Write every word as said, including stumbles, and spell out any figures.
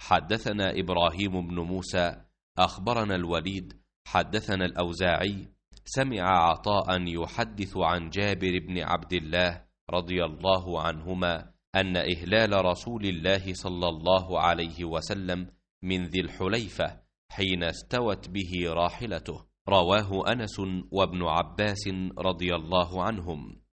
حدثنا إبراهيم بن موسى أخبرنا الوليد حدثنا الأوزاعي سمع عطاء يحدث عن جابر بن عبد الله رضي الله عنهما أن إهلال رسول الله صلى الله عليه وسلم من ذي الحليفة حين استوت به راحلته. رواه أنس وابن عباس رضي الله عنهم.